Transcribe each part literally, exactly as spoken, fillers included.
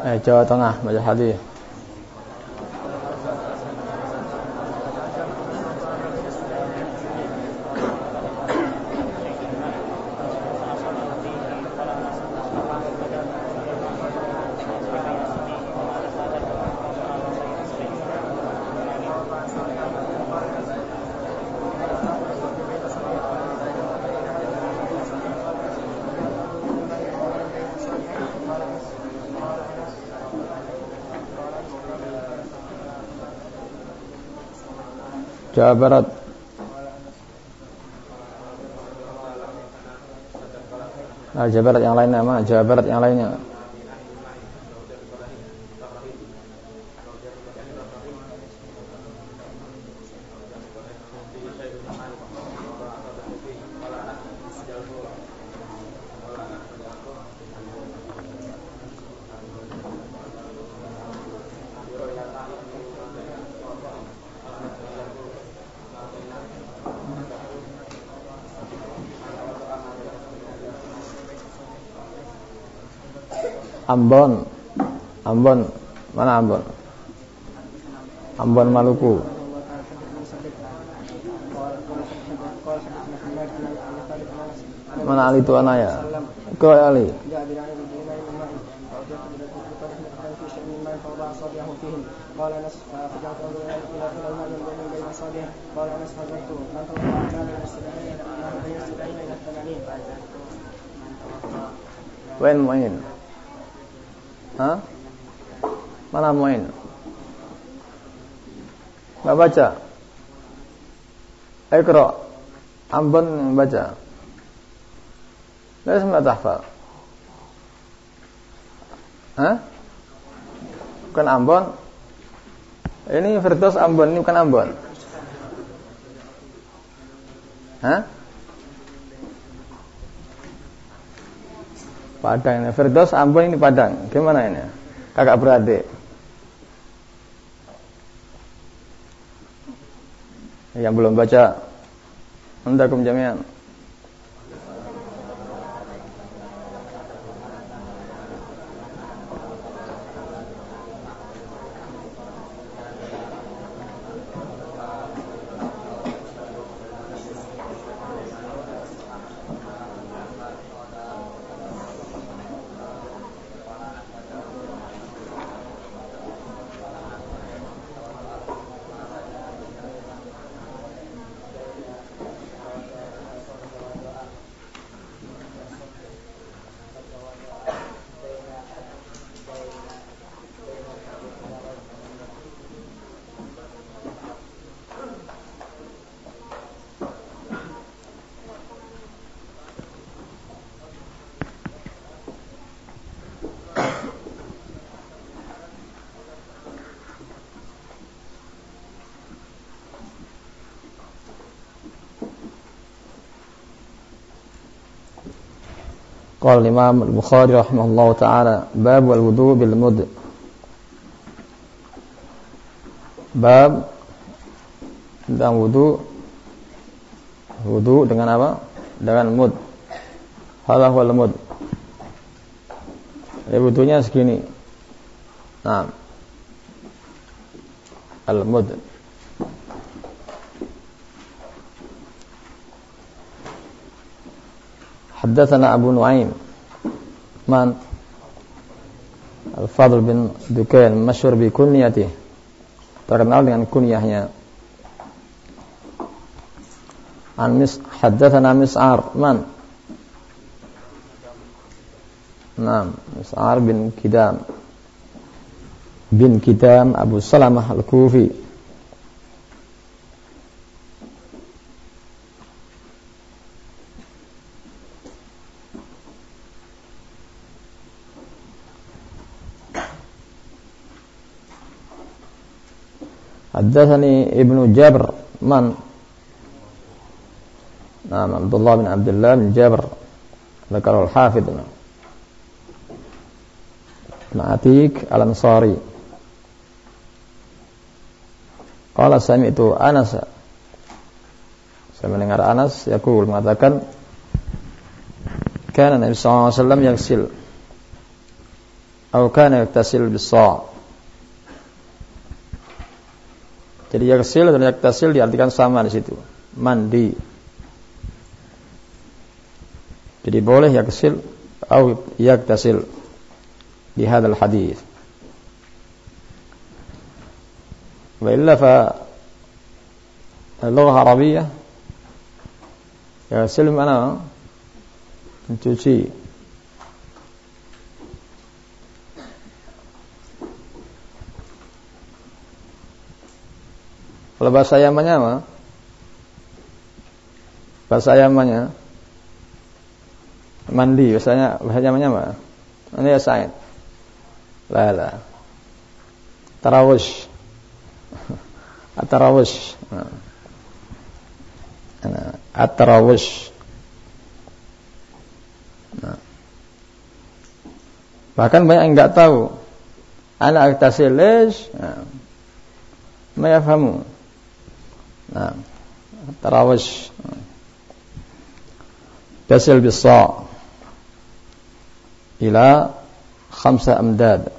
Eh, Jawa Tengah, baca hadis. Jawa Barat. Nah, Jawa Barat yang lainnya mana? Jawa Barat yang lainnya. Ambon, Ambon, mana Ambon? Ambon Maluku. Mana Ali Tuan Ayah? Kau Ali. Wen main. Hah? Mana main? Enggak baca. Iqra. Ambon baca. Lalu semua tahfal. Hah? Bukan Ambon. Ini Firdaus Ambon, ini bukan Ambon. Hah? Padang ini. Firdaus Ambon, ini Padang. Gimana ini? Kakak beradik. Yang belum baca. Antakum jami'an. Qala Imam Al-Bukhari rahimahullahu taala, bab wal wudu bil mud. Bab tentang wudu. Wudu dengan apa? Dengan mud. Hala wal mud. Ya, wudunya segini. Nah. Al-mud. Haddatsana Abu Nuaim man Al-Fadl bin Dukain, masyhur bi kunyatihi, terkenal dengan kunyahnya. An mis haddatsana Mis'ar man Naam, Mis'ar bin Kidam bin Kidam Abu Salamah Al-Kufi. Haddatsani Ibnu Jabr man Naam, Abdullah bin Abdullah bin Jabr dzakara al-Hafidh Ma'atik al-Ansari. Qala sami'tu Anas, saya mendengar Anas yaqul, mengatakan, kana Nabi sallallahu alaihi wasallam yaghsil, Atau kana yaktasil bis-sha'. Jadi yaktasil dan yaktasil diartikan sama di situ. Mandi. Jadi boleh yaktasil atau yaktasil di hadzal hadis. Wa illa fa al-lugha Arabiyyah yaktasil mana? Mencuci. Kalau bahasa Yamannya apa? Bahasa Yamannya mandi, biasanya bahasa Yamannya apa? Ini ya Said. La la. Tarawush. At-tarawush. Nah. At-tarawush. Nah. Bahkan banyak yang enggak tahu. Ana aktasil lish. Nah. Ma yafhamu. Nah, tarawush tasil bis-sha' ila khamsa amdad.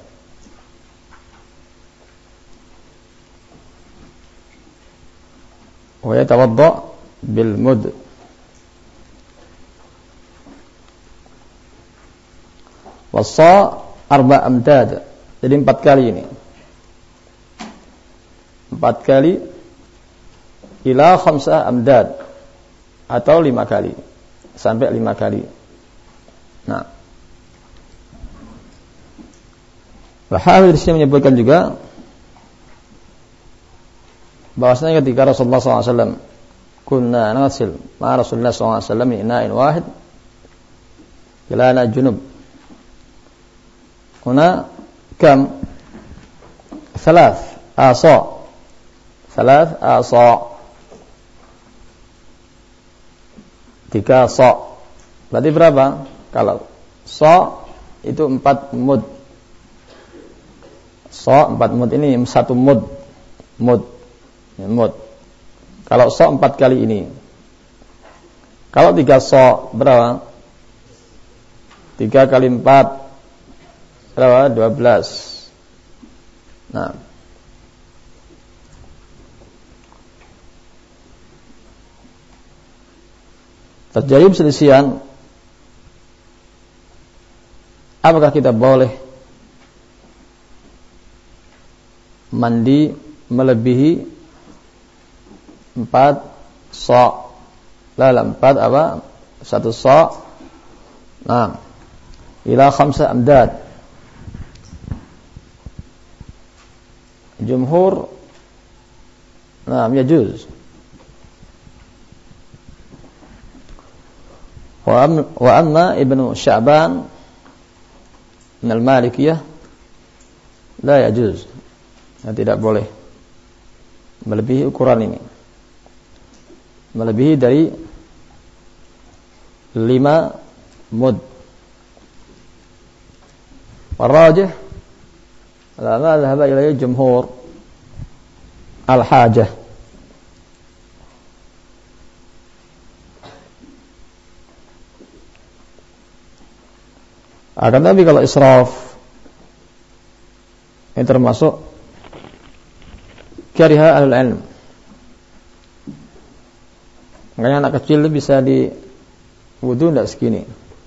Wa yatawadda bil mud. Was-sha' arba amdad. Jadi empat kali ini. Empat kali ila khamsah amdad atau lima kali sampai lima kali. Nah, Al-Hafidz di sini menyebutkan juga bahwasanya ketika Rasulullah sallallahu alaihi wasallam kunna naghsil ma Rasulullah sallallahu alaihi wasallam min ina'in wahid ila ana junub. Huna kam? Thalath asa. Thalath asa. Tiga so. Berarti berapa? Kalau so itu empat mud. So empat mud ini satu mud. Mud. Ya, mud. Kalau so empat kali ini. Kalau tiga so berapa? Tiga kali empat berapa? Dua belas. Nah. Terjadi perselisihan, apakah kita boleh mandi melebihi empat so'? Lala empat apa? Satu so'. Nah, ila khamsa amdad. Jumhur, nah, yajuz. Wa amma Ibnu Sya'ban min al-Malikiyah la yajuz. Ya, tidak boleh melebihi ukuran ini. Melebihi dari lima mud. Warajih ala ma dhahaba ilayhi jumhur al-hajah. Akan tapi kalau israf ini termasuk kariha ahlul ilm. Makanya anak kecil bisa di wudu tidak segini.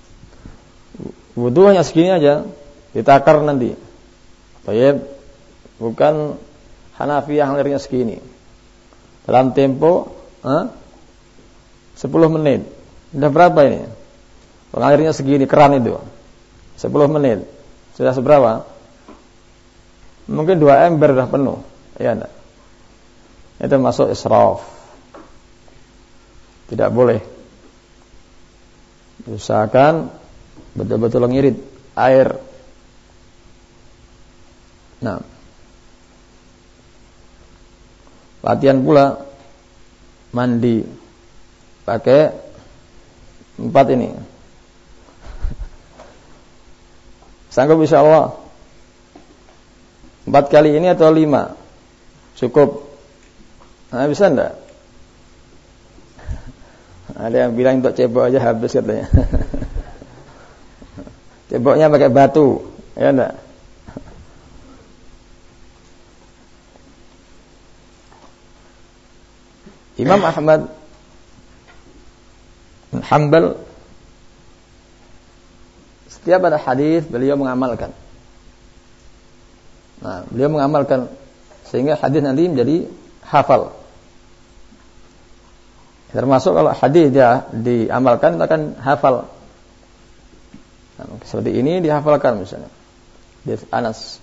Wudu hanya segini aja, ditakar nanti. Baik, bukan Hanafiyah akhirnya segini. Dalam tempo eh, sepuluh menit. Sudah berapa ini? Pengalirnya segini, keran itu. sepuluh menit. Sudah seberapa? Mungkin dua ember sudah penuh. Ya enggak? Itu masuk israf. Tidak boleh. Usahakan betul-betul mengirit air. Nah. Latihan pula mandi pakai empat ini. Sanggup insyaallah. Empat kali ini atau lima? Cukup. Nah, bisa enggak? Ada yang bilang untuk cebok aja habis katanya. Ceboknya pakai batu, ya enggak? Imam Ahmad bin Hanbal setiap ada hadis beliau mengamalkan. Nah, beliau mengamalkan sehingga hadis nanti menjadi hafal. Termasuk kalau hadis dia diamalkan itu akan hafal. Nah, seperti ini dihafalkan misalnya. Hadis Anas.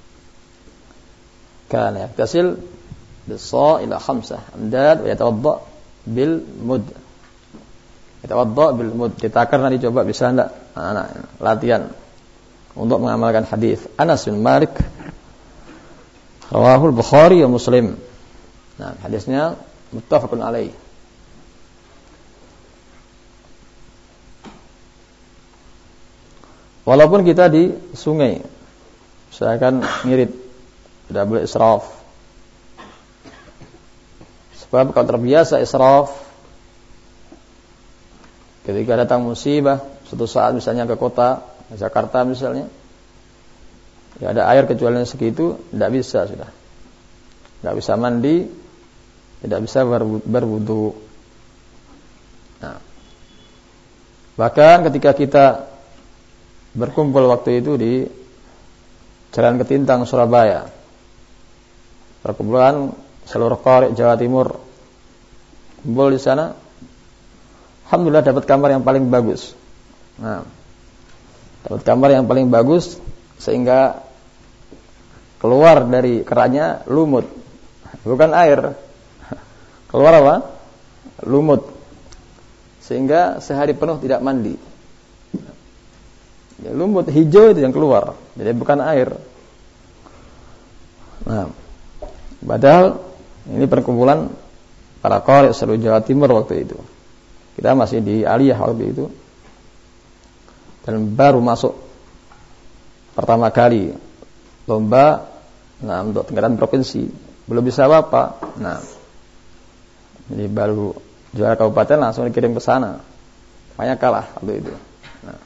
Kana yaktasil bis-sa ila khamsah amdad wa yatawadda bil mud. Yatawadda bil mud. Ditakar nanti coba bisa enggak anak latihan untuk mengamalkan hadis. Anas bin Malik rawahul Bukhari wa Muslim. Nah, hadisnya muttafaqun alaih. Walaupun kita di sungai, usahakan ngirit, tidak boleh israf. Sebab kalau terbiasa israf, ketika datang musibah, suatu saat misalnya ke kota, Jakarta misalnya, ya ada air kecuali segitu, tidak bisa sudah, tidak bisa mandi, tidak bisa berwudu. Nah, bahkan ketika kita berkumpul waktu itu di Jalan Ketintang, Surabaya, perkumpulan seluruh qari Jawa Timur kumpul di sana. Alhamdulillah dapat kamar yang paling bagus. Nah, dapat kamar yang paling bagus sehingga keluar dari kerannya lumut, bukan air. Keluar apa? Lumut. Sehingga sehari penuh tidak mandi. Ya, lumut hijau itu yang keluar, jadi bukan air. Nah, padahal ini perkumpulan para qari seluruh Jawa Timur waktu itu. Kita masih di Aliyah waktu itu, dan baru masuk pertama kali lomba, nah untuk tingkatan provinsi, belum bisa apa-apa. Nah, jadi baru juara kabupaten langsung dikirim ke sana, banyak kalah waktu itu. Nah,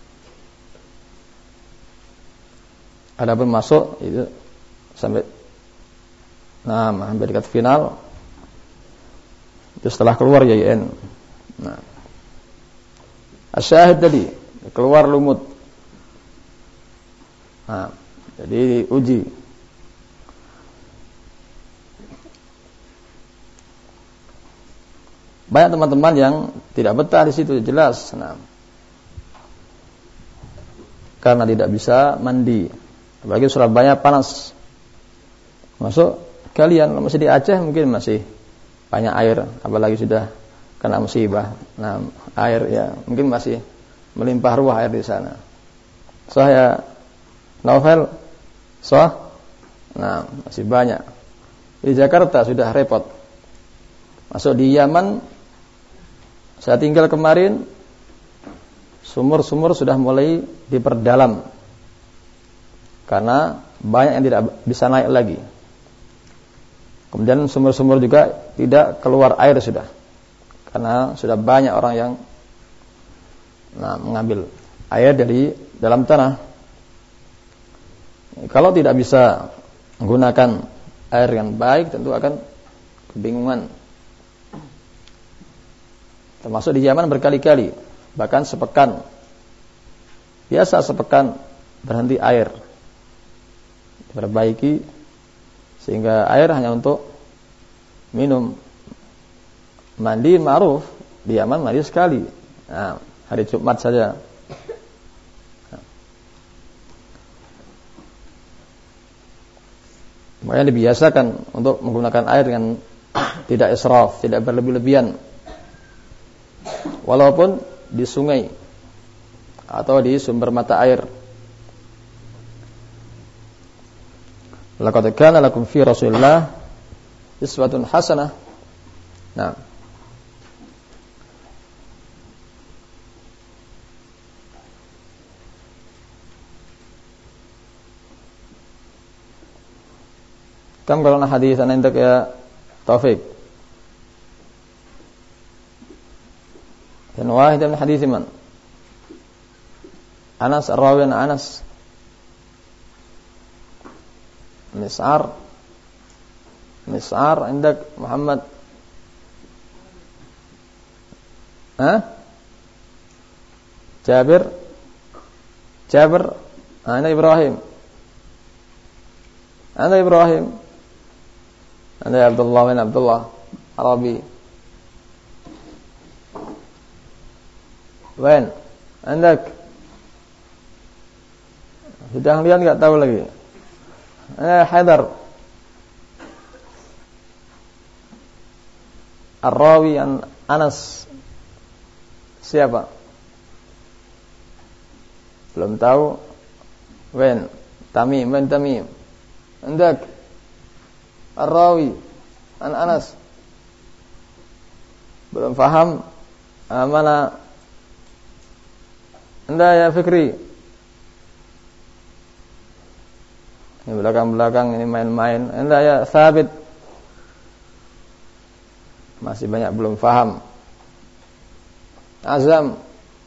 adapun masuk itu sampai nah hampir dekat final itu setelah keluar Y I N. Nah, asyahid tadi keluar lumut. Nah, jadi uji. Banyak teman-teman yang tidak betah di situ, jelas. Nah, karena tidak bisa mandi. Apalagi Surabaya panas. Masuk kalian masih di Aceh mungkin masih banyak air, apalagi sudah kena musibah. Nah, air ya mungkin masih melimpah ruah air di sana. Saya novel soh. Nah, masih banyak. Di Jakarta sudah repot. Masuk di Yaman, saya tinggal kemarin, sumur-sumur sudah mulai diperdalam. Karena banyak yang tidak bisa naik lagi. Kemudian sumur-sumur juga tidak keluar air sudah. Karena sudah banyak orang yang nah, mengambil air dari dalam tanah. Kalau tidak bisa menggunakan air yang baik, tentu akan kebingungan. Termasuk di Yaman berkali-kali, bahkan sepekan. Biasa sepekan berhenti air. Perbaiki sehingga air hanya untuk minum. Mandi ma'ruf di Yaman mandi sekali. Nah, hari Jumat saja. Nah. Makanya dibiasakan untuk menggunakan air dengan tidak israf, tidak berlebih-lebihan. Walaupun di sungai atau di sumber mata air. Laqad kana lakum fi Rasulillah uswatun hasanah. Nah. Kam qalna haditsan indak ya Taufik. Dan wahid min hadits man? Anas ar-rawi an Anas Mis'ar Mis'ar indak Muhammad Hah? Jabir. Jabir. Ana Ibrahim. Ana Ibrahim. Ana Abdullah bin Abdullah Arabi. Wen. Andak. Sudah lihat enggak tahu lagi. Ana Haidar. Ar-Rawi an Anas. Siapa? Belum tahu. Wen. Tamim bin Tamim. Andak. Ar-Rawi an Anas. Belum faham. Ah, mana? Anda ya Fikri. Ini belakang-belakang ini main-main. Anda ya Sabit. Masih banyak belum faham. Azam.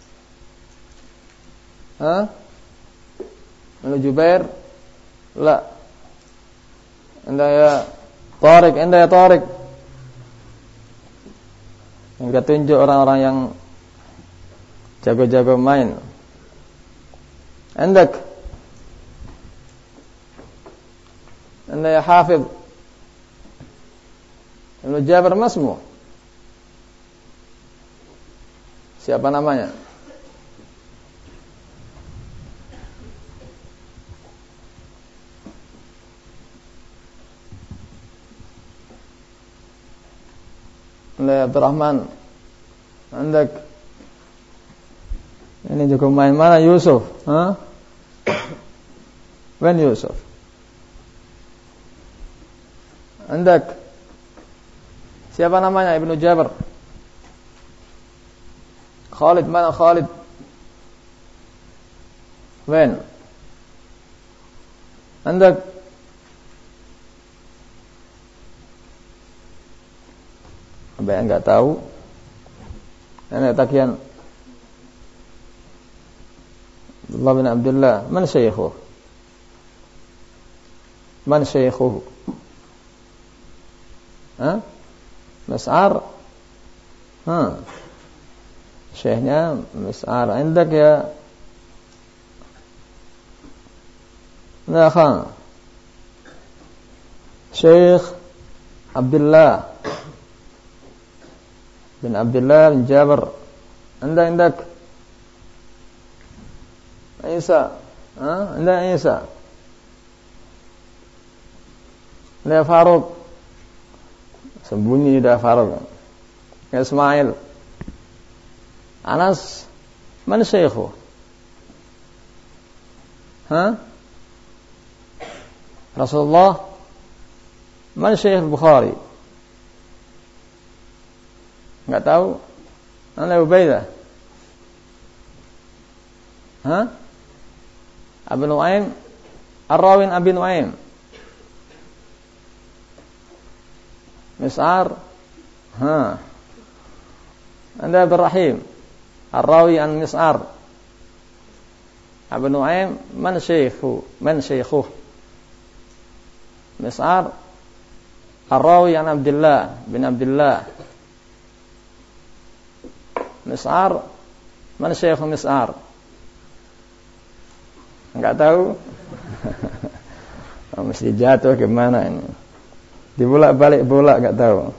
Hah? Anda Jubair. La. Anda ya Tariq. Anda ya Tariq. Yang kita tunjuk orang-orang yang jago-jago main. Andak. Anda ya Hafidh. Ibnu Jabir masmu. Siapa namanya? Anda Abdul Rahman. Andak. Ini juga main mana Yusuf? Hah? Ben Yusuf. Andak. Siapa namanya Ibnu Jabir? Khalid, mana Khalid? Ben. Andak. Apa yang enggak tahu? Ana takian Abdullah bin Abdullah. Man syekhuh? Man syekhuh? Ha? Mas'ar? Ha. Syekhnya Mas'ar. Indak ya? La khan. Syekh Abdullah bin Abdullah bin Jabir. Anda indak Isa. Ha? Anda Isa. Anda Faruq. Sembunyi dah Faruq. Ismail. Anas. Man syekhu? Ha? Rasulullah. Man syekh Bukhari? Enggak tahu? Anda Ubaidah. Ha? Abu Nuaim. Ar-Rawin Abi Nuaim. Mis'ar. Ha. Anda Abdul Rahim. Ar-Rawi an Mis'ar. Abu Nuaim. Man syekhu? Man syekhuh? Mis'ar. Ar-Rawi an Abdullah bin Abdullah. Mis'ar. Man syekhu Mis'ar? Enggak tahu. Oh, mesti jatuh gimana ini? Dibolak-balik bola enggak tahu.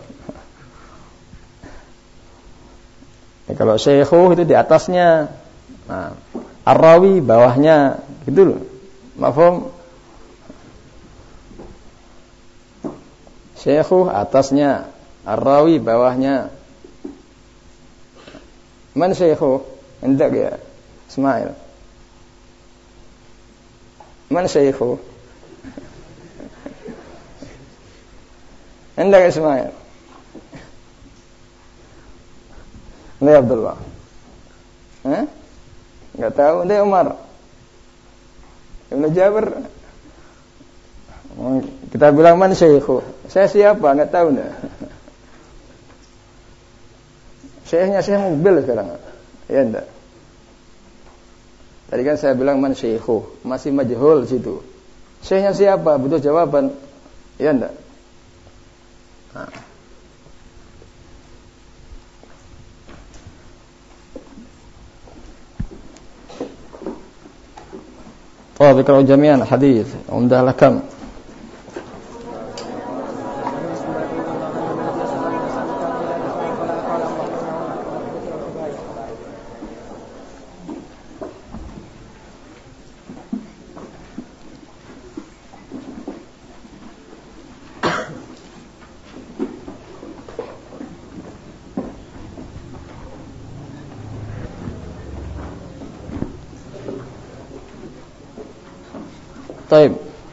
Ya, kalau syekhu itu di atasnya. Nah, ar-rawi bawahnya, gitu loh. Mafhum? Syekhu atasnya, ar-rawi bawahnya. Man syekhu? Hendak ya? Ismail. Man syekhu? Hendak Ismail. Ini Abdullah. Eh? Enggak tahu. Ini Umar. Ibnu Jabir. Kita bilang man syekhu. Saya siapa? Enggak tahu enggak. Syekhnya Syekh mobil sekarang. Ya enggak. Tadi kan saya bilang man syekhu. Masih majhul situ. Syekhnya siapa? Butuh jawaban. Ya enggak. Nah. طيب اقرأوا جميعا حديث عمدة لكم. طيب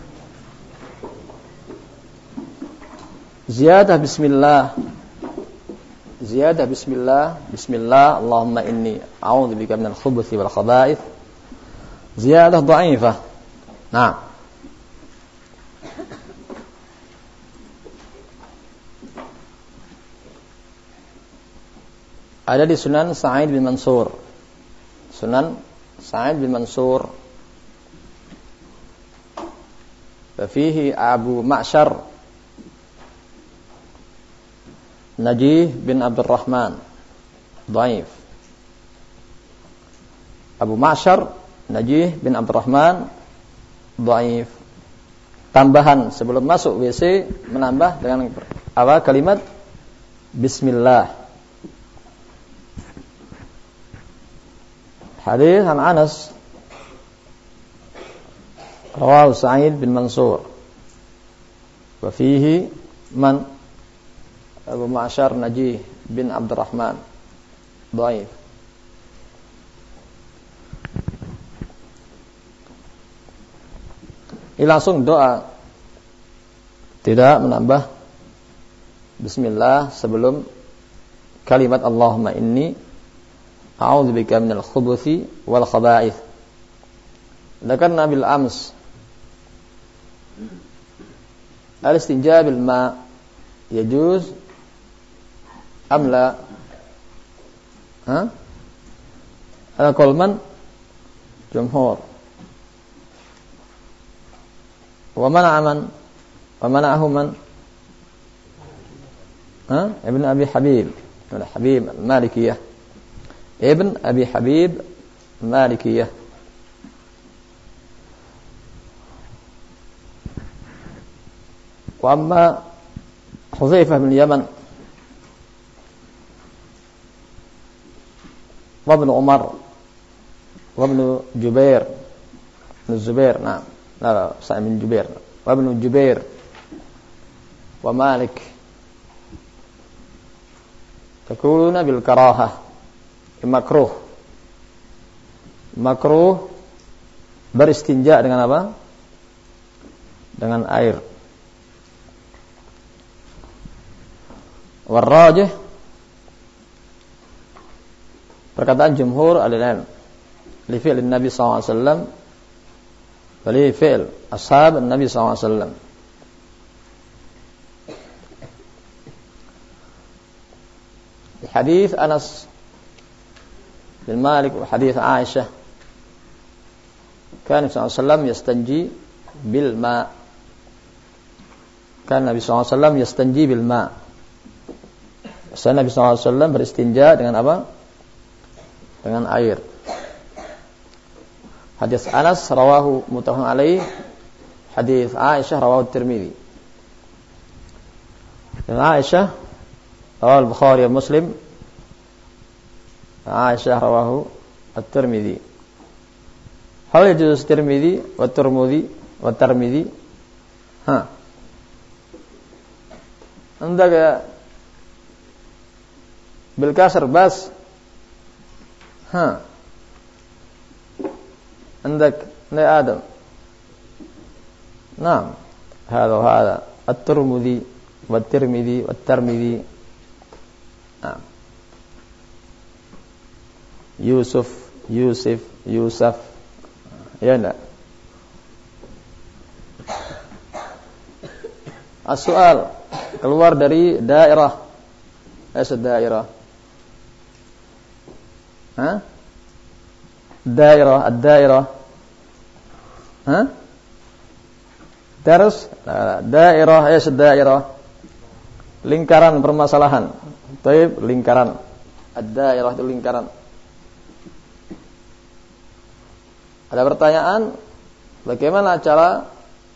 زيادة بسم الله زيادة بسم الله بسم الله اللهم إني أعوذ بك من الخبث والخبائث زيادة ضعيفة. نعم. Ada di Sunan Sa'id bin Mansur. Sunan Sa'id bin Mansur. ففيه أبو معشر نجيه بن عبد الرحمن ضعيف. Abu Ma'syar Najih bin Abdurrahman dhaif. Tambahan sebelum masuk W C menambah dengan apa kalimat bismillah. Hadis an Anas rawahu Sa'id bin Mansur wa fihi man Abu Ma'syar Najih bin Abdurrahman dhaif. Ini langsung doa, tidak menambah bismillah sebelum kalimat Allahumma inni a'udzubika minal khubuthi wal khaba'ith. Dzakarna bil ams al-istinja bil ma yajuz am la? Ha? Ala qaul man? Jumhur. Wa mana'a man? Wa mana'ahu man? Ha? Ibn Abi Habib. Ibn Habib al-Malikiyah. Ibn Abi Habib al-Malikiyah. Wa amma Hudzaifah bin Yaman wa ibn Umar wa ibn Jubair ibn Zubair, nah لا لا سعيد بن جبير وابن جبير ومالك تكون بالكراهة مكروه makruh beristinja dengan apa? Dengan air. Warrajih perkataan jumhur al-ilm li fi'l Nabi sallallahu alaihi wasallam Wali fi'l ashab Nabi sallallahu alaihi wasallam. Di hadis Anas bin Malik wa hadis Aisyah, kan Nabi sallallahu alaihi wasallam yastanji bil ma. Kan Nabi sallallahu alaihi wasallam yastanji bil ma. Nabi sallallahu alaihi wasallam beristinja dengan apa? Dengan air. Hadis Anas rawahu muttafaqun alaih. Hadis Aisyah rawahu Tirmidzi. Dan Aisyah rawahu Bukhari dan Muslim. Aisyah rawahu At-Tirmidzi. Hal yajuz Tirmidzi wa Tirmidzi wa Tirmidzi? Ha. Anda bil kasr bas. Ha. عندك يا آدم نعم هذا وهذا الترمذي والترمذي والترمذي نعم يوسف يوسف يوسف يا لا السؤال keluar dari daerah asal daerah ha daerah ad-daerah ha Terus daerah ya daerah lingkaran permasalahan. Taib lingkaran. Ad-daerah itu lingkaran. Ada pertanyaan? bagaimana cara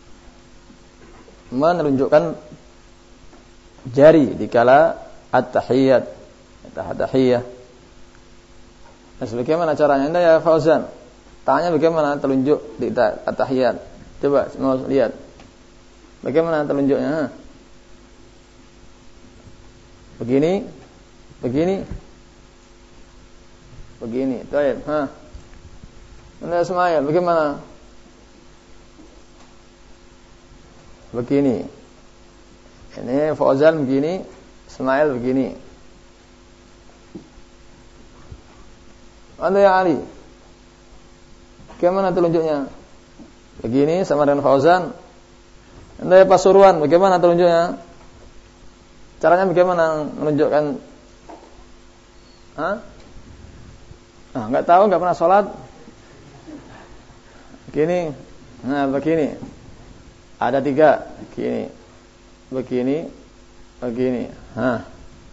menunjukkan jari dikala at-tahiyyat, at-tahiyyah. Nah, bagaimana caranya? Anda ya Fauzan, tanya bagaimana telunjuk di at-tahiyyat. Coba mau lihat. Bagaimana telunjuknya? Begini, begini, begini. Baik, ha. Anda Ismail, bagaimana? Begini. Ini Fauzan begini, Ismail begini. Anda ya Ali, bagaimana telunjuknya? Begini sama dengan Fauzan. Anda ya Pasuruan, bagaimana telunjuknya? Caranya bagaimana menunjukkan? Hah? Nah, enggak tahu, enggak pernah sholat. Begini. Nah, begini. Ada tiga. Begini. Begini. Begini. Hah.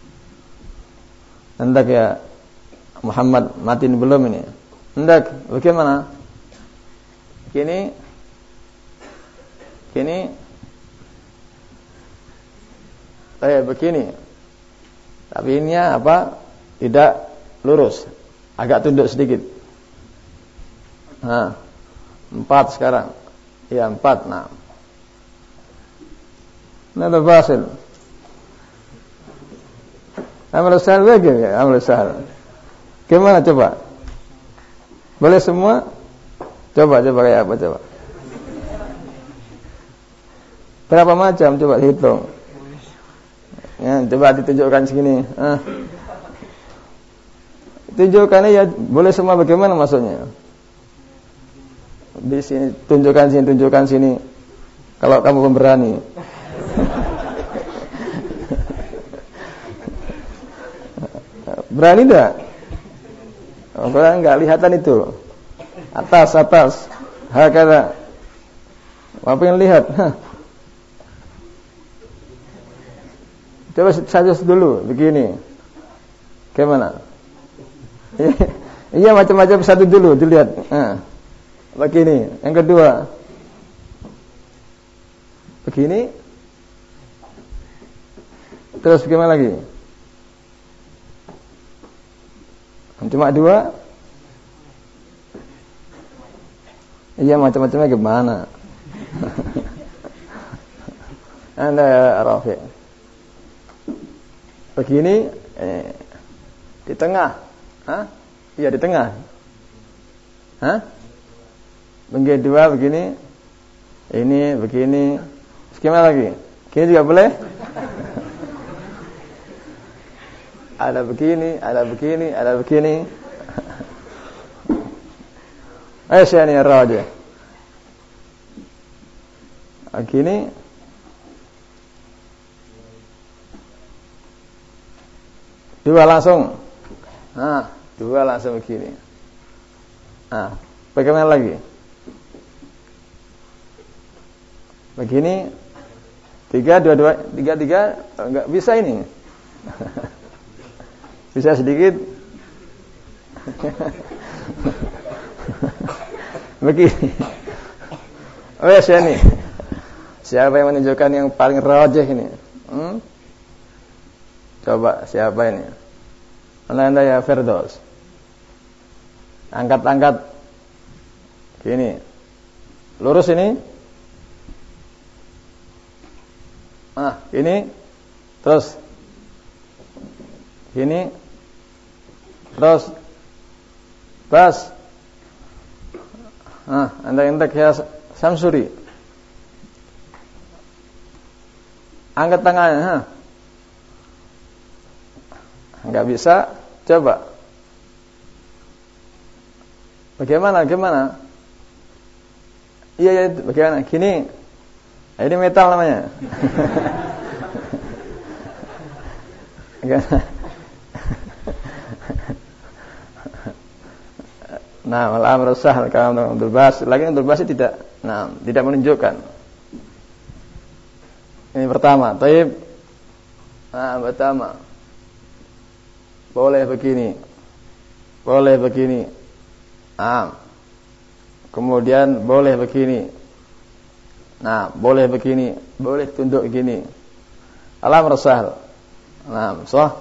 Hendak ya Muhammad mati belum ini? Hendak. Bagaimana? Begini. Begini. Eh, begini. Tapi ini apa? Tidak lurus. Agak tunduk sedikit. Nah, empat sekarang. Ya, empat. Nah. Nada fasil. Amal sahal lagi ya, amal sahal. Gimana coba? Boleh semua? Coba, coba kayak apa coba? Berapa macam? Coba hitung. Ya, coba ditunjukkan segini. Ah. Tunjukkannya ya boleh semua, bagaimana maksudnya? Di sini tunjukkan sini, tunjukkan sini. Kalau kamu pemberani. Berani enggak? Oh, enggak lihatan itu. Atas, atas. Hakala. Apa yang lihat? Hah. Coba saja dulu begini. Gimana? Iya, macam-macam satu dulu dilihat. Nah, begini. Yang kedua. Begini. Terus bagaimana lagi? Cuma dua. Iya, macam-macamnya gimana? Anda Rafi. Begini, eh, di tengah. Hah? Iya, di tengah. Hah? Begini dua, begini. Ini, begini. Gimana lagi? Gini juga boleh? Ada begini, ada begini, ada begini. Ayo saya ni raja. Begini. Dua langsung. Nah, dua langsung begini. Nah, bagaimana lagi? Begini. Tiga, dua, dua, tiga, tiga. Enggak bisa ini. Bisa sedikit. Begini. Oh ya, saya nih. Siapa yang menunjukkan yang paling rajih ini? Hmm? Coba siapa ini? Anda ya Firdaus. Angkat-angkat. Gini. Lurus ini. Ah, ini. Terus. Gini. Terus. Bas. Ah, Anda hendak ya Samsuri. Angkat tangannya, ha. Enggak bisa, coba. Bagaimana? Bagaimana? Iya, iya, bagaimana? Gini. Ini metal namanya. Nah, malah merusah kalau untuk bahas, lagi untuk bahas tidak, nah, tidak menunjukkan. Ini pertama, taib. Nah, pertama. Boleh begini. Boleh begini. Ah. kemudian boleh begini. Nah, boleh begini, boleh tunduk begini. Alam rasal. Nah, sah.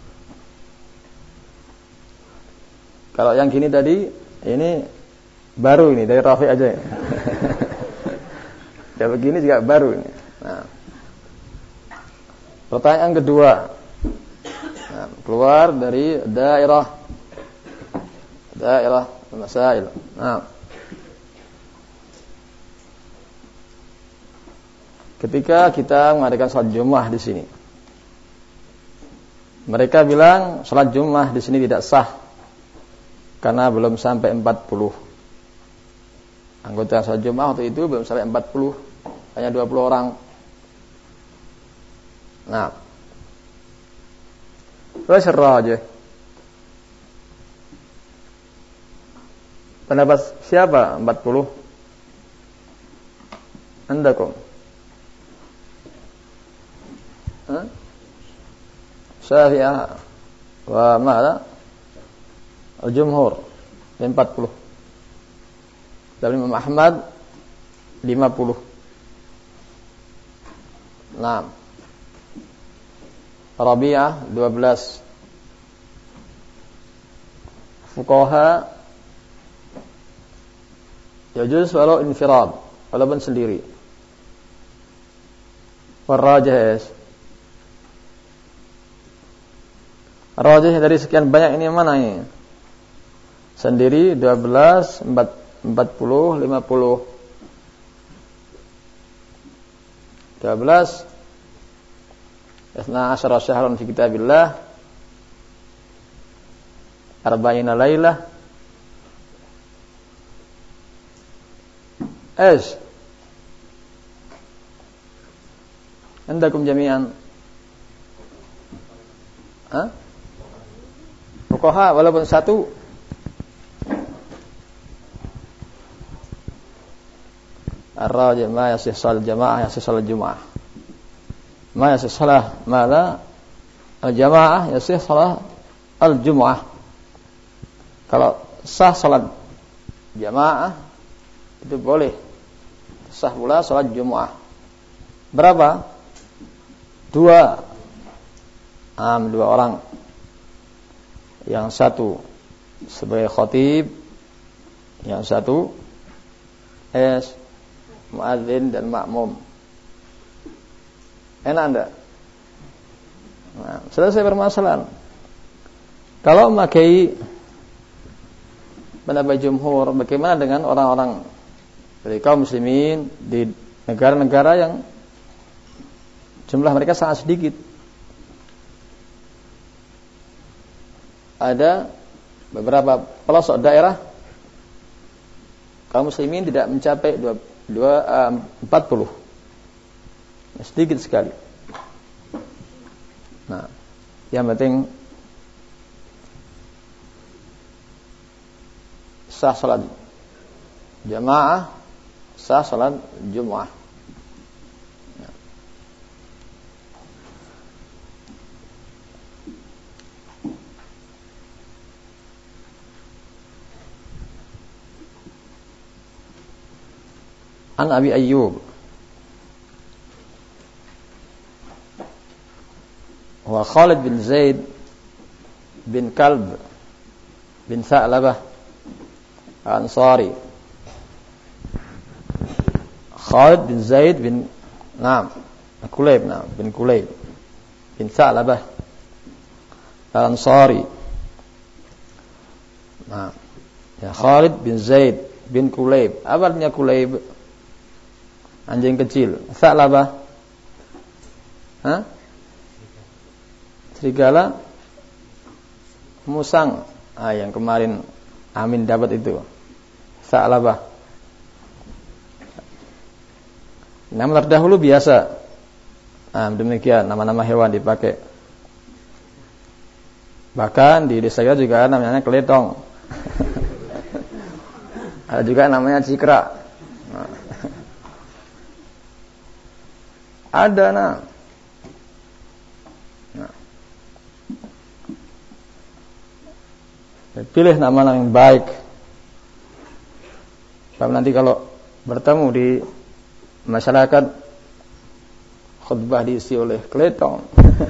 Kalau yang gini tadi, ini baru ini dari Rafi aja. Ya begini juga baru ini. Nah. Pertanyaan kedua. Nah, keluar dari daerah daerah masail. Nah. Ketika kita mengadakan salat Jumat di sini, mereka bilang salat Jumat di sini tidak sah karena belum sampai empat puluh. Anggota salat Jumat waktu itu belum sampai empat puluh, hanya dua puluh orang. Nah, terus rajih. Pendapat siapa empat puluh? Andakum. Syafi'ah wa ma'ala al-jumhur empat puluh. Dan Imam Ahmad lima puluh. Nah, Rabi'ah dua belas. Fuqaha yajuz walau infirad, walaupun sendiri. Warrajih Rajih dari sekian banyak ini mana ini? Sendiri dua belas, empat puluh, lima puluh. dua belas Isna asyara syahrun fi kitabillah Arba'ina laylah Esh Andakum jami'an. Hah? Fuqaha walaupun satu. Ar-rajih ma yasih salat jamaah yasih salat jumaah. Ma yasih salat mala al-jamaah yasih salat al-jumuah. Kalau sah salat jamaah itu boleh. Sah pula salat Jumat. Berapa? Dua. Am dua orang. Yang satu sebagai khatib, yang satu es muadzin dan makmum. Enak enggak? Nah, selesai permasalahan. Kalau memakai pendapat jumhur, bagaimana dengan orang-orang dari kaum muslimin di negara-negara yang jumlah mereka sangat sedikit? Ada beberapa pelosok daerah kaum muslimin tidak mencapai dua, dua, uh, empat puluh, sedikit sekali. Nah, yang penting sah salat jamaah, sah salat Jumat. An Abi Ayyub wa Khalid bin Zaid bin Kalb bin Tha'labah Ansari. Khalid bin Zaid bin Naam Kulayb Naam bin Kulayb bin Tha'labah Ansari. Nah, ya Khalid bin Zaid bin Kulayb. Apa artinya Kulayb? Anjing kecil. Tha'labah. Hah? Serigala musang. Ah, yang kemarin Amin dapat itu. Tha'labah. Nama terdahulu biasa. Ah, demikian nama-nama hewan dipakai. Bahkan di desa kita juga namanya keletong. Ada juga namanya cikra. Nah. Ada nah. Nah. Pilih nama yang baik. Sebab nanti kalau bertemu di masyarakat khutbah diisi oleh keletong.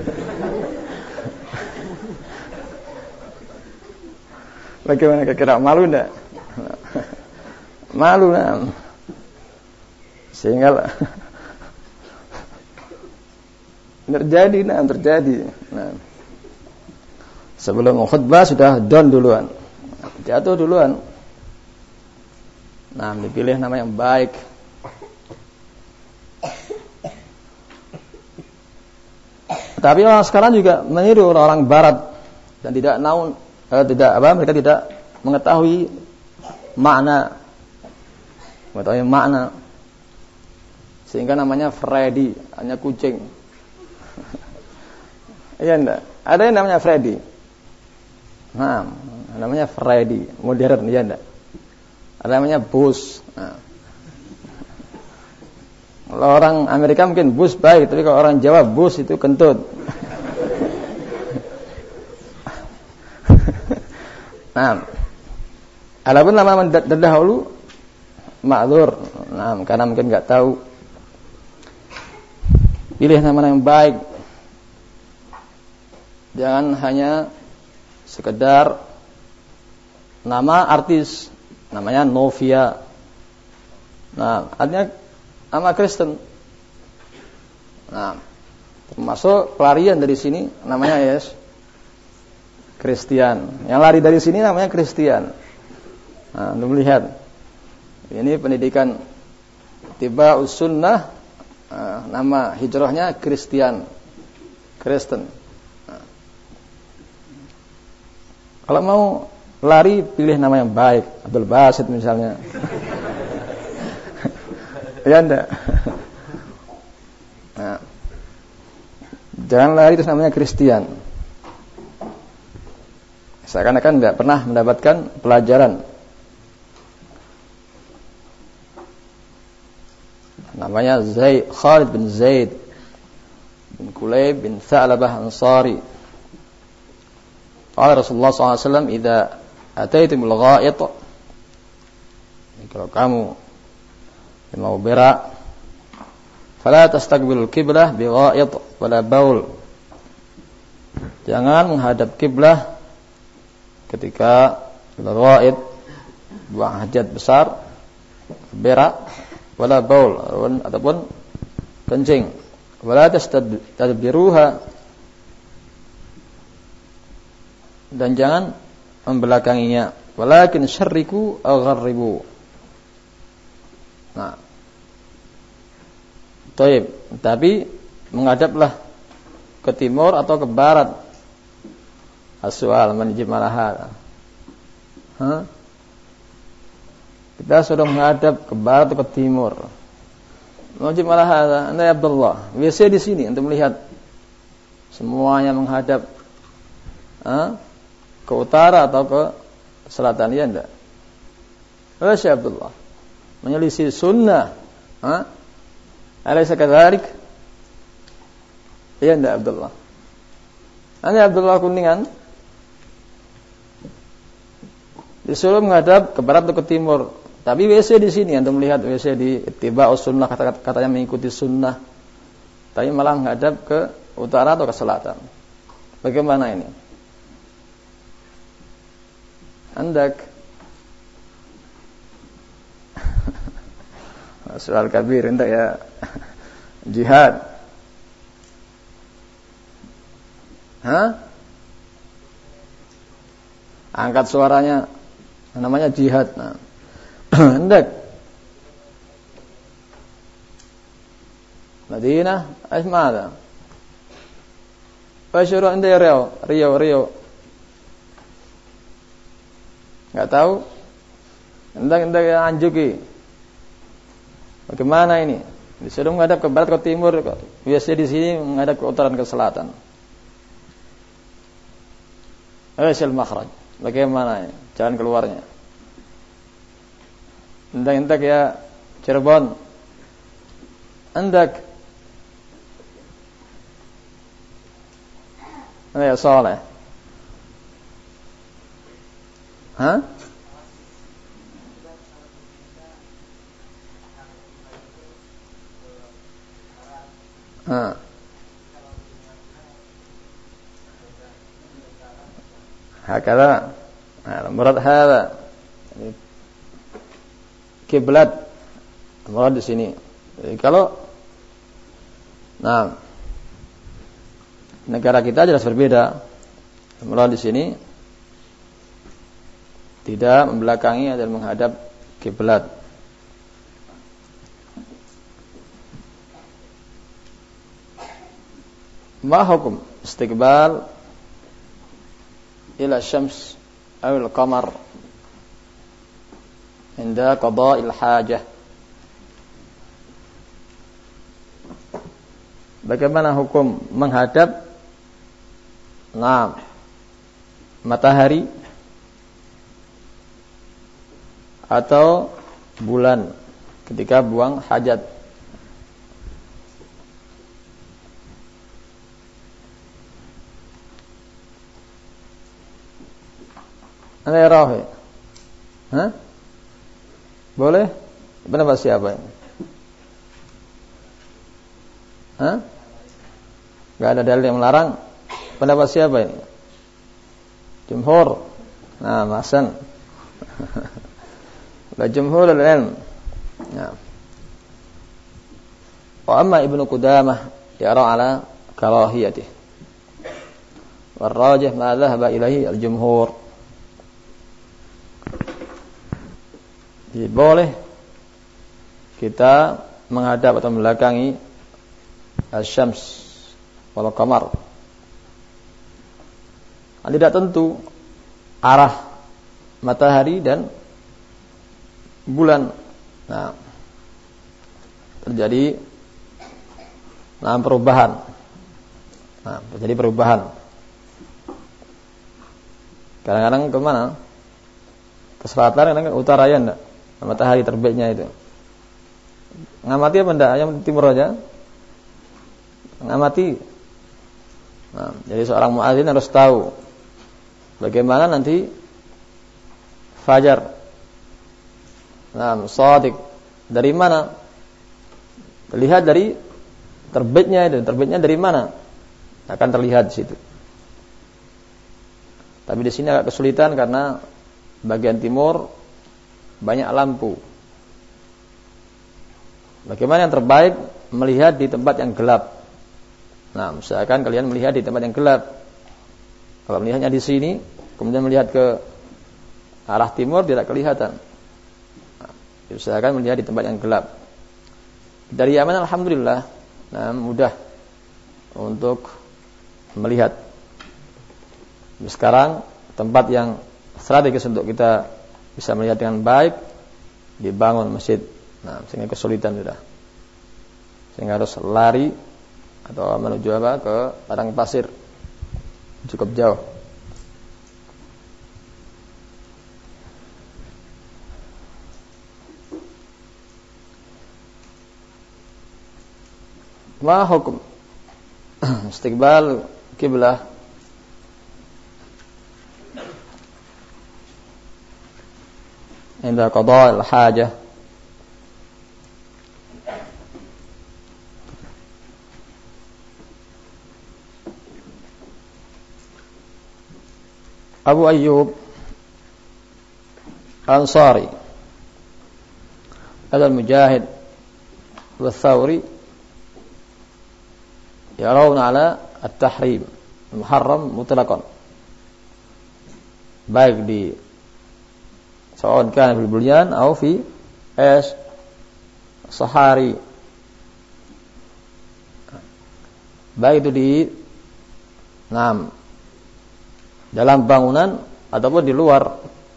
Bagaimana kira-kira, malu enggak? Malu nah. Sehingga terjadi nah terjadi. Nah. Sebelum khutbah sudah down duluan. Jatuh duluan. Nah, dipilih nama yang baik. Tapi orang sekarang juga meniru orang barat dan tidak naun, eh, tidak apa mereka tidak mengetahui makna, mengetahui makna, sehingga namanya Freddy, hanya kucing. Iya enggak? Ada yang namanya Freddy. Nah, namanya Freddy, modern, iya enggak? Ada namanya Bush. Nah. Kalau orang Amerika mungkin Bush baik, tapi kalau orang Jawa Bush itu kentut. Nah, adapun nama terdahulu ma'dzur. Nah, karena mungkin enggak tahu. Pilih nama yang baik. Jangan hanya sekedar nama artis, namanya Novia. Nah, artinya nama Kristen. Nah, termasuk pelarian dari sini namanya yes, Kristian. Yang lari dari sini namanya Kristian. Nah, untuk melihat ini pendidikan tiba sunnah, nah, nama hijrahnya Kristian, Kristen. Nah, kalau mau lari pilih nama yang baik, Abdul Basit misalnya. Ya enggak? Nah, jangan lari terus namanya Kristian. Seakan-akan enggak pernah mendapatkan pelajaran. Namanya Zaid, Khalid bin Zaid bin Kulayb bin Tha'labah Ansari. Qala Rasulullah sallallahu alaihi wasallam, "Idza ataitumul gha'it," kalau kamu mau berak, fala tastaqbilul qiblah bi gha'it wala baul. Jangan menghadap kiblah ketika gha'it, buang hajat besar, berak, wala baul ataupun kencing. Wala tastadbiruha, dan jangan membelakanginya. Walakin syarriku aw gharribu. Nah, taib, tapi menghadaplah ke timur atau ke barat. As-su'al man jimalaha. Hah? Kita sudah menghadap ke barat atau ke timur. Man jimalaha, anda Abdullah. W C di sini untuk melihat semuanya menghadap, ha? Ke utara atau ke selatan, ya enggak? Masya Abdullah, menyelisih sunnah, ha? Alaysa kadzalik? Ya enggak Abdullah? Anda Abdullah Kuningan disuruh menghadap ke barat atau ke timur, tapi W C di sini untuk melihat W C di ittiba'us sunnah, kata-katanya mengikuti sunnah, tapi malah menghadap ke utara atau ke selatan. Bagaimana ini? Andak soal kabir hendak ya jihad. Hah? Angkat suaranya, namanya jihad. Nah, hendak Madinah asmada. Asyura anda Riau, Riau, Riau. Enggak tahu? Hendak-hendak yang anjuki. Bagaimana ini? Disuruh menghadap ke barat ke timur, biasanya di sini menghadap ke utara dan ke selatan. Aisyal makhraj. Bagaimana ya? Jalan keluarnya. Hendak-hendak ya Cirebon. Hendak ya Saleh. Hah? Nah. Hakala. Nah, murad hada. Kiblat. Murad di sini. Jadi kalau nah negara kita jelas berbeda. Murad di sini tidak membelakangi dan menghadap kiblat. Ma hukum istiqbal ila syams atau al-qamar inda qada'il hajah? Bagaimana hukum menghadap nah matahari atau bulan ketika buang hajat? Anda rawi? Hah? Boleh? Pendapat siapa ini? Hah? Enggak ada dalil yang melarang. Pendapat siapa ini? Jumhur. Nah, masan. La jumhur al-ilm. Nah. Wa amma Ibnu Qudamah yara ala karahiyatihi. Wal rajih ma dhahaba ilaihi al-jumhur. Jadi boleh kita menghadap atau membelakangi asy-syams wal qamar. Tidak tentu arah matahari dan bulan. Nah, terjadi nah perubahan. Nah, terjadi perubahan. Kadang-kadang kemana? Ke selatan, kadang-kadang ke utara ya enggak? Matahari terbitnya itu. Ngamati apa enggak? Yang timur aja. Ngamati. Nah, jadi seorang muadzin harus tahu bagaimana nanti fajar. Nah, shadiq dari mana? Terlihat dari terbitnya itu. Terbitnya dari mana? Akan terlihat di situ. Tapi di sini agak kesulitan karena bagian timur banyak lampu. Bagaimana yang terbaik? Melihat di tempat yang gelap. Nah, usahakan kalian melihat di tempat yang gelap. Kalau melihatnya di sini, kemudian melihat ke arah timur tidak kelihatan. Nah, usahakan melihat di tempat yang gelap. Dari Yaman alhamdulillah, nah, mudah untuk melihat. Sekarang tempat yang strategis untuk kita bisa melihat dengan baik dibangun masjid. Nah, sehingga kesulitan sudah. Sehingga harus lari atau menuju apa ke padang pasir. Cukup jauh. Ma hukum istiqbal kiblah inda qada' al-hajah? Abu Ayyub Ansari al-Mujahid wa Thawri yarawna ala at-tahrim muharram mutlaqan, baik di sawan kana fil bulyan atau fi es sahari, baik itu di enam dalam bangunan ataupun di luar.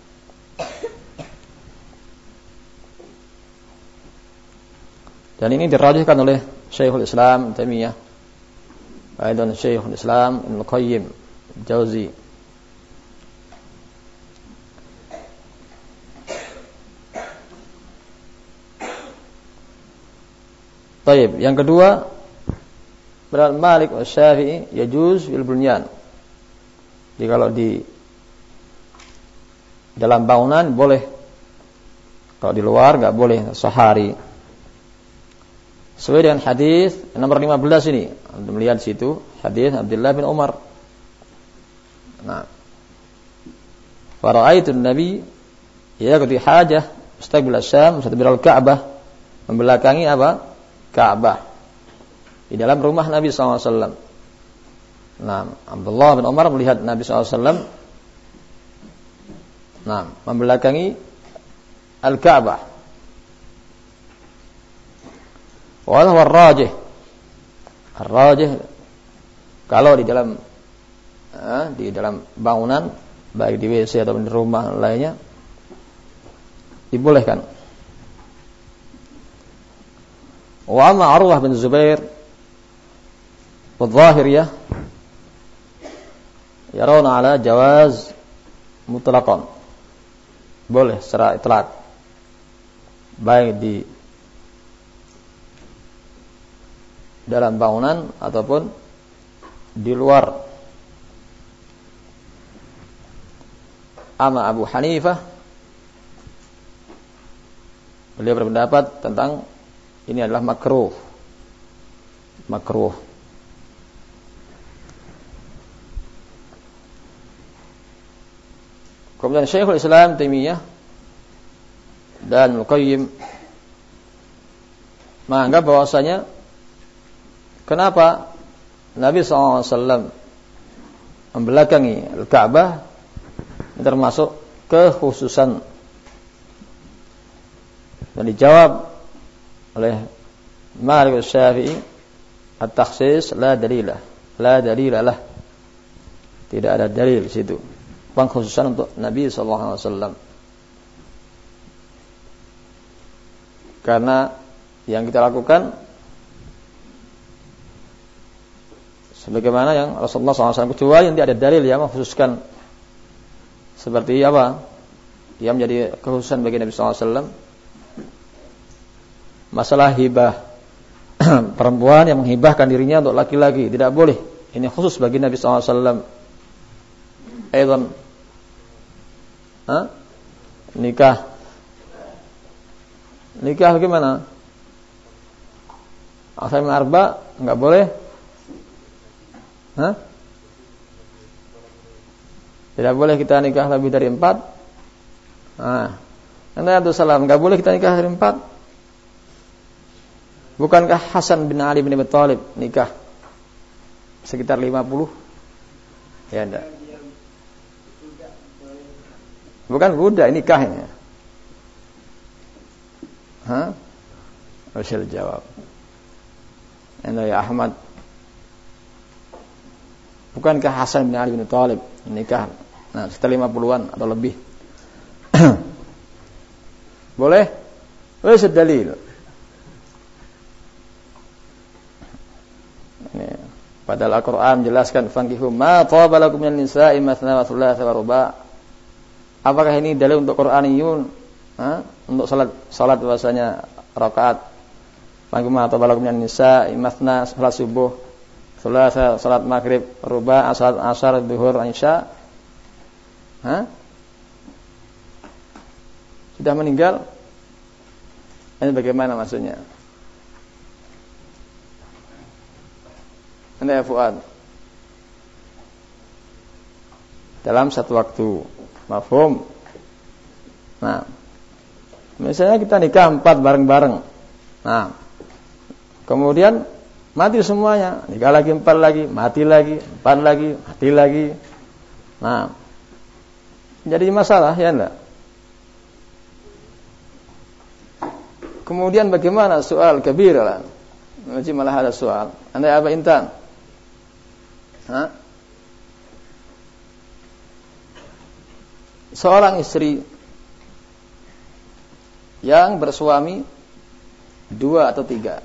Dan ini dirajihkan oleh Syekhul Islam Taimiyah, dan Syekhul Islam Ibnu Qayyim Jauzi. Baik, yang kedua berat Malik wa Syafi'i yajuz fil bunyan. Jadi kalau di dalam bangunan boleh, kalau di luar enggak boleh sahari. Sesuai dengan hadis nomor lima belas ini. Anda melihat di situ hadis Abdullah bin Umar. Nah, fara'aitu Nabi yaqdi hajah mustaqbil Syam mustaqbil Ka'bah, membelakangi apa? Ka'bah. Di dalam rumah Nabi sallallahu alaihi wasallam. Nah, Abdullah bin Umar melihat Nabi sallallahu alaihi wasallam nah, membelakangi Al-Ka'bah. Wa huwa ar-rajih. Ar-rajih kalau di dalam eh, di dalam bangunan baik di W C atau di rumah lainnya dibolehkan. Wa amma Urwah bin Zubair wa Dhahiriyah yarawna ala jawaz mutlaqan. Boleh secara itlaq. Baik di dalam bangunan ataupun di luar. Ama Abu Hanifah beliau berpendapat tentang ini adalah makruh. Makruh. Kemudian Syekhul Islam Taimiyah dan Al-Qayyim menganggap bahwasanya kenapa Nabi sallallahu alaihi wasallam membelakangi Al-Ka'bah termasuk kekhususan, dan dijawab oleh Malik Syafi'i at-takhsis la dalilah la dalilah, tidak ada dalil di situ pengkhususan untuk Nabi sallallahu alaihi wasallam, karena yang kita lakukan sebagaimana yang Rasulullah sallallahu alaihi wasallam, kecuali yang tidak ada dalil yang mengkhususkan seperti apa yang menjadi kekhususan bagi Nabi sallallahu alaihi wasallam. Masalah hibah perempuan yang menghibahkan dirinya untuk laki-laki tidak boleh, ini khusus bagi Nabi sallallahu alaihi wasallam. Aidan ha? nikah nikah bagaimana? Asal arba enggak boleh. Hah? Tidak boleh kita nikah lebih dari empat. Nah, Nabi Salam enggak boleh kita nikah dari empat. Bukankah Hasan bin Ali bin Abi Thalib nikah sekitar lima puluh? Ya enggak. Bukan budak nikahnya. Hah? Rasul jawab. Anda ya Ahmad, bukankah Hasan bin Ali bin Thalib nikah nah sekitar lima puluhan atau lebih? Boleh? Boleh sedalil. Ini padahal Al-Qur'an menjelaskan fankihu ma thaba lakum minan nisa'i mathna wa thulatha wa ruba'. Apakah ini dalil untuk Qur'aniyun? Ha? Untuk salat salat bahasanya rakaat. Fankihu ma thaba lakum minan nisa'i mathna, salat subuh, thulatha salat maghrib, ruba', salat asar, zuhur, isya. Hah? Sudah meninggal? Ini bagaimana maksudnya? Anda ya Fuad. Dalam satu waktu. Mafhum? Nah, misalnya kita nikah empat bareng-bareng. Nah, kemudian mati semuanya. Nikah lagi empat lagi, mati lagi, empat lagi, mati lagi. Nah, jadi masalah ya enggak? Kemudian bagaimana soal kabir lah? Macam malah ada soal. Anda apa Intan? Hah? Seorang istri yang bersuami dua atau tiga.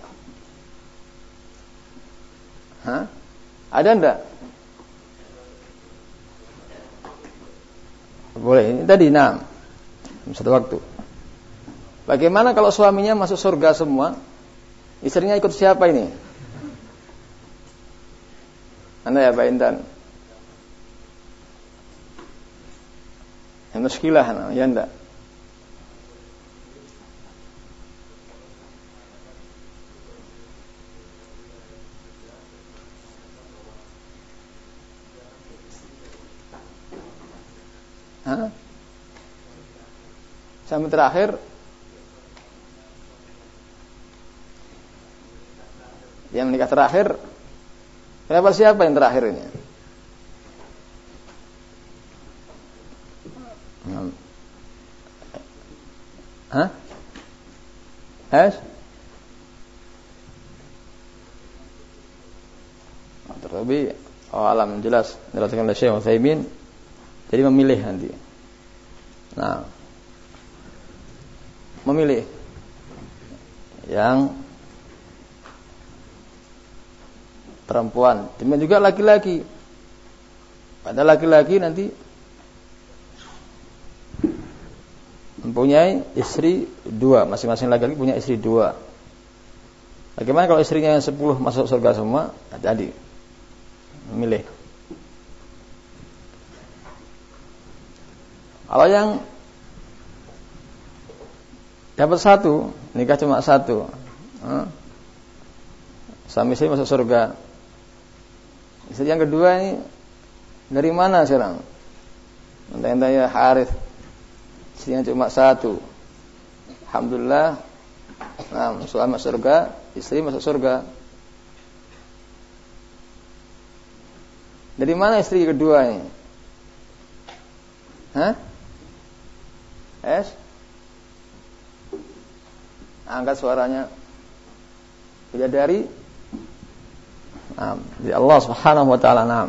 Hah? Ada enggak? Boleh. Ini tadi enam. Satu waktu. Bagaimana kalau suaminya masuk surga semua? Istrinya ikut siapa ini? Anda ya Pak Intan? Yang muskilah, ya enggak? Hah? Sampai terakhir. Yang menikah terakhir. Kenapa siapa yang terakhir ini? Hah? Es? Terlebih oh, alam jelas dilakukan oleh Syekh Utsaimin. Jadi memilih nanti. Nah, memilih yang perempuan, demikian juga laki-laki. Pada laki-laki nanti mempunyai istri dua, masing-masing laki-laki punya istri dua. Bagaimana kalau istrinya yang sepuluh masuk surga semua? Nah, jadi memilih. Kalau yang dapat satu, nikah cuma satu, suami istri masuk surga. Istri yang kedua ini dari mana sekarang? Entah-entah ya Harith, istrinya cuma satu. Alhamdulillah, nah, suami masuk surga, istri masuk surga. Dari mana istri kedua ini? Hah? Es? Angkat suaranya. Bidadari. Nah, dari Allah Subhanahu wa taala. Nah.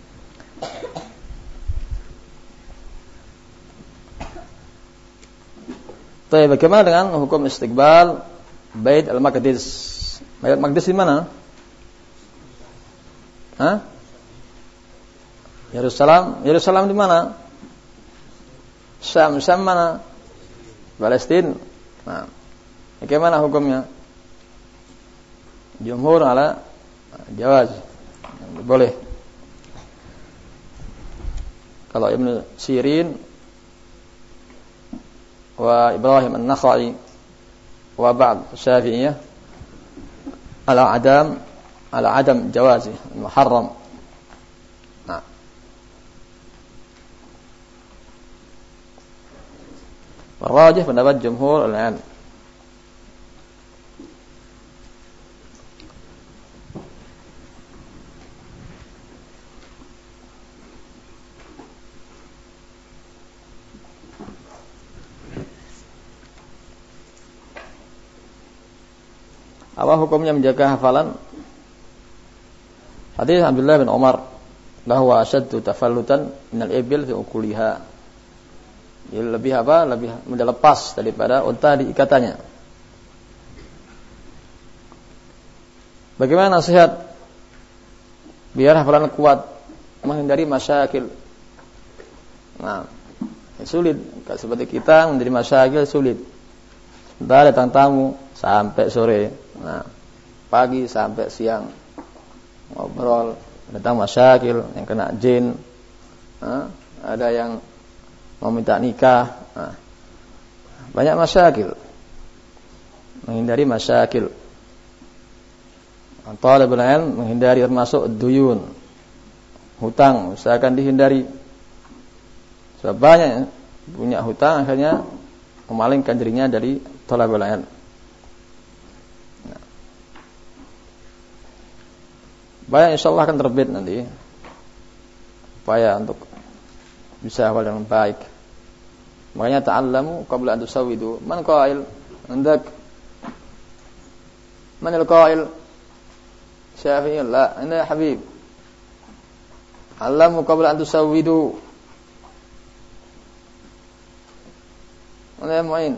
Baik, bagaimana dengan hukum istiqbal Bait al-Maqdis? Bait al-Maqdis di mana? Hah? Yerusalem, Yerusalem di mana? Syam, Syam mana? Palestina. Nah, bagaimana hukumnya? Jumhur ala jawaz, boleh. Kalau Ibnu Sirin wa Ibrahim an-Nakhai wa ba'd Syafi'iyah ala adam ala adam jawazi muharram. Nah, rajih pendapat jumhur ulama. Apa hukumnya menjaga hafalan? Hadis Abdullah bin Umar, bahwa asyaddu tafallutan minal ibil fi uquliha. Jadi lebih apa? Lebih mudah lepas daripada unta di ikatannya. Bagaimana nasihat biar hafalan kuat, menghindari masyakil? Nah, sulit. Seperti kita menjadi masyakil sulit. Sebentar datang tamu sampai sore. Nah, pagi sampai siang ngobrol, datang masyakil yang kena jin, nah, ada yang mau minta nikah, nah, banyak masyakil. Menghindari masyakil. Talibul ilm menghindari termasuk duyun, hutang, usahakan dihindari. Sebab banyak punya hutang akhirnya memalingkan dirinya dari talibul ilm. Banyak insyaallah akan terbit nanti upaya untuk bisa hafal dengan baik. Makanya ta'allamu qabla an tusawwidu. Man qail? Andak? Man al-qail? Syafi'i? La, anda ya habib. Ta'allamu qabla an tusawwidu. Anda ya mu'in.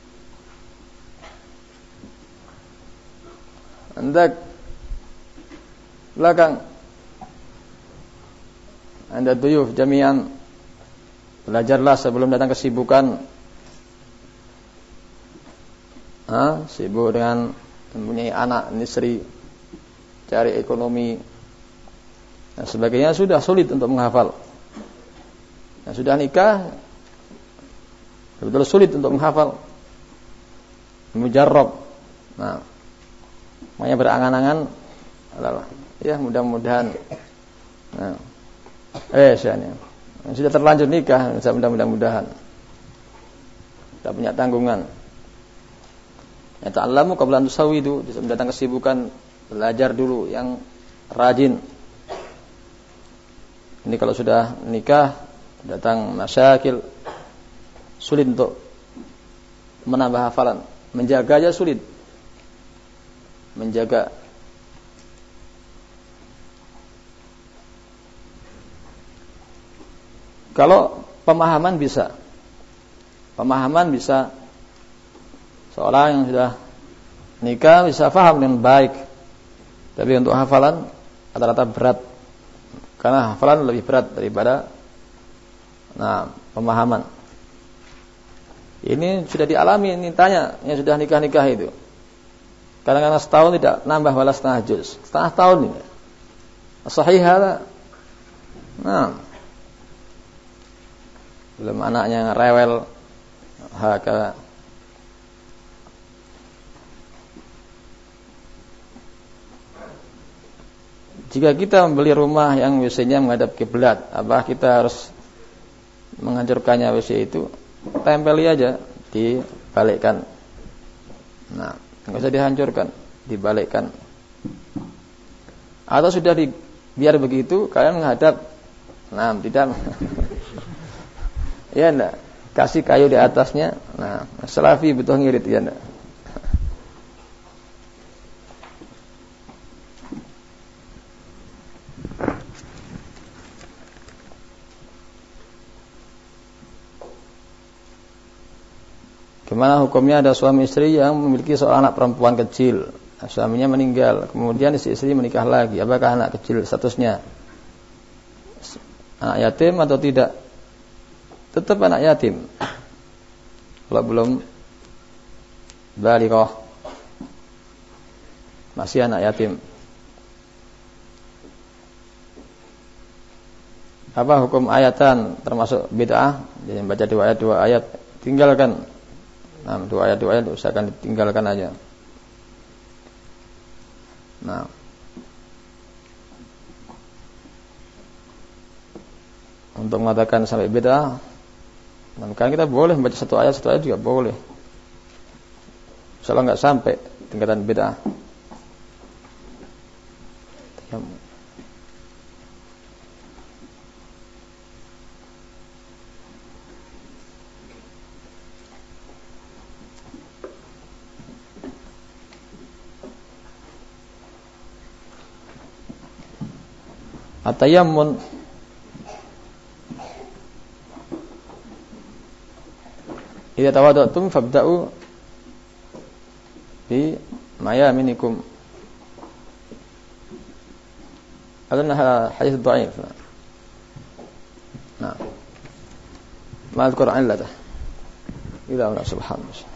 Andak? Belakang. Anda duyuf jami'an. Belajarlah sebelum datang kesibukan. Ha? Sibuk dengan mempunyai anak, istri, cari ekonomi dan sebagainya, sudah sulit untuk menghafal. Yang sudah nikah betul-betul sulit untuk menghafal. Mujarrab. Nah, makanya berangan-angan adalah ya mudah-mudahan. Nah, eh saya Yang sudah terlanjur nikah, mudah-mudahan tidak punya tanggungan. Ya ta'allamu qabla an tusawwidu, datang kesibukan belajar dulu yang rajin. Ini kalau sudah nikah datang masyakil, sulit untuk menambah hafalan. Menjaga aja sulit. Menjaga. Kalau pemahaman bisa. Pemahaman bisa. Seorang yang sudah nikah bisa faham dengan baik. Tapi untuk hafalan rata-rata berat. Karena hafalan lebih berat daripada nah, pemahaman. Ini sudah dialami, ini tanya yang sudah nikah-nikah itu. Kadang-kadang setahun tidak nambah balas setengah juz. Setengah tahun ini. Sahih hada. Nah. Belum anaknya yang rewel. Haka. Jika kita membeli rumah yang W C-nya menghadap kiblat, apa kita harus menghancurkannya W C itu? Tempeli aja, dibalikkan. Nah, enggak usah dihancurkan, dibalikkan. Atau sudah di, biar begitu kalian menghadap, nah tidak, ya enggak, kasih kayu di atasnya. Nah, salafi betul ngirit ya enggak. Gimana hukumnya ada suami istri yang memiliki seorang anak perempuan kecil, suaminya meninggal, kemudian istri-istri menikah lagi, apakah anak kecil statusnya anak yatim atau tidak? Tetap anak yatim kalau belum balighah, masih anak yatim. Apa hukum ayatan termasuk bid'ah? Jadi baca dua ayat dua ayat tinggalkan. Nah, dua ayat dua ayat usahakan ditinggalkan aja. Nah, untuk mengatakan sampai bid'ah, kan kita boleh membaca satu ayat satu ayat juga boleh. Insyaallah enggak sampai tingkatan bid'ah. At-tayammun idza tawaddatum fabda'u bi mayaminikum. Adana hadis dhaif. Nah. Ma al-Qur'an la. Ila subhanallah.